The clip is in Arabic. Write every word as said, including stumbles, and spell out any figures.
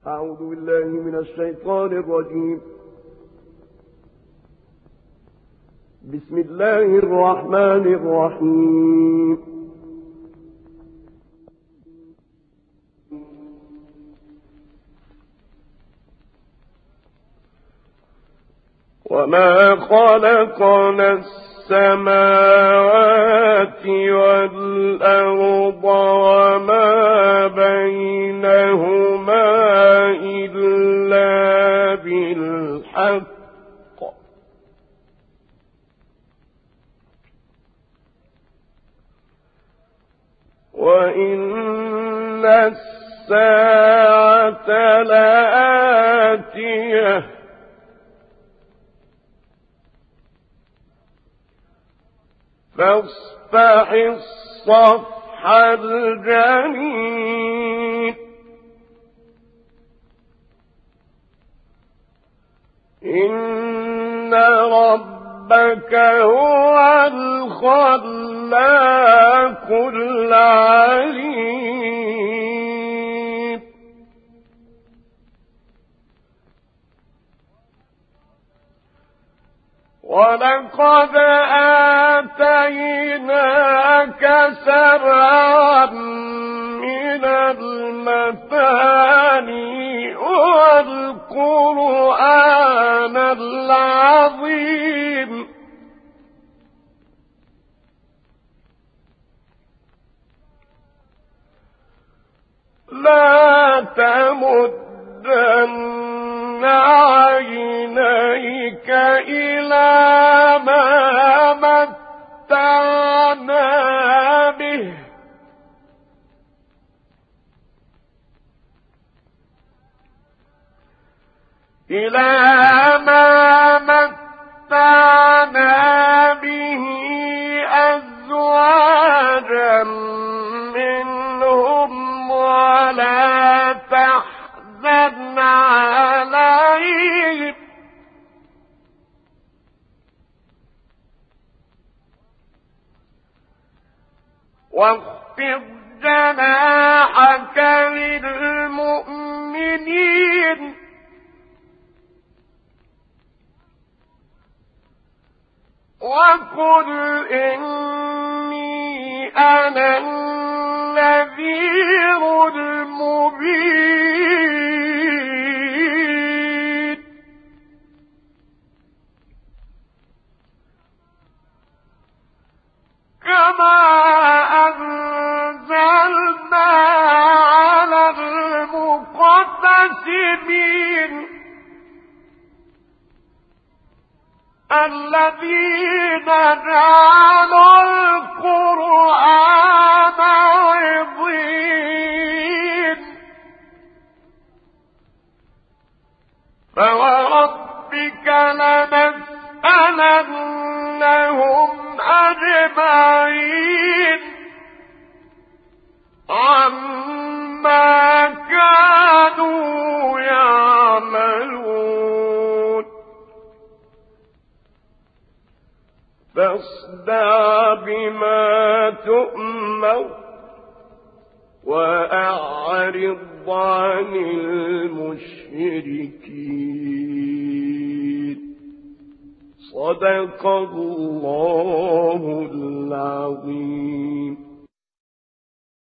أعوذ بالله من الشيطان الرجيم. بسم الله الرحمن الرحيم. وما خلقنا السماوات والأرض وما بينهما إلا بالحق وإن الساعة لآتية فاصفح الصفح الجميل إن ربك هو الخلاق العليم. ولقد آتيناك سبعا من المثاني والقرآن العظيم لا تمدن عينيك إلى ما متعنا به إلى ما متعنا به أزواجا منهم ولا تحزن عليهم واخفض جناحك للمؤمنين وقل إني أنا النذير المبين كما أنزلنا على المقتسمين الذين جعلوا القرآن عضين فوربك لنسألنهم أجمعين عما كانوا يعملون فاصدع بما تؤمر وأعرض عن المشركين صدق الله العظيم.